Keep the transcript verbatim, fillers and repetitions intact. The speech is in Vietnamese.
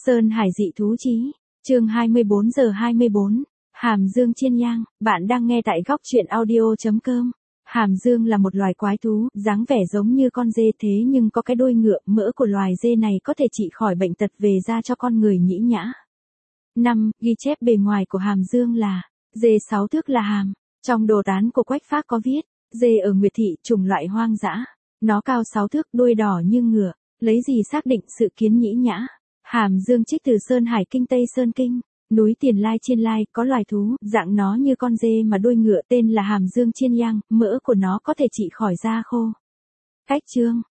Sơn Hải dị thú chí, chương hai mươi bốn giờ hai mươi bốn, Hàm Dương chiên nhang, bạn đang nghe tại góc truyện audio.com. Hàm Dương là một loài quái thú, dáng vẻ giống như con dê thế nhưng có cái đuôi ngựa, mỡ của loài dê này có thể trị khỏi bệnh tật về da cho con người nhĩ nhã. năm. Ghi chép bề ngoài của hàm dương là, dê sáu thước là hàm. Trong đồ tán của Quách Phác có viết, dê ở Nguyệt Thị chủng loại hoang dã. Nó cao sáu thước, đuôi đỏ như ngựa, lấy gì xác định sự kiến nhĩ nhã. Hàm Dương trích từ Sơn Hải Kinh Tây Sơn Kinh, núi Tiền Lai Chiên Lai, có loài thú, dạng nó như con dê mà đuôi ngựa, tên là Hàm Dương chiên nhang, mỡ của nó có thể trị khỏi da khô. Cách chương,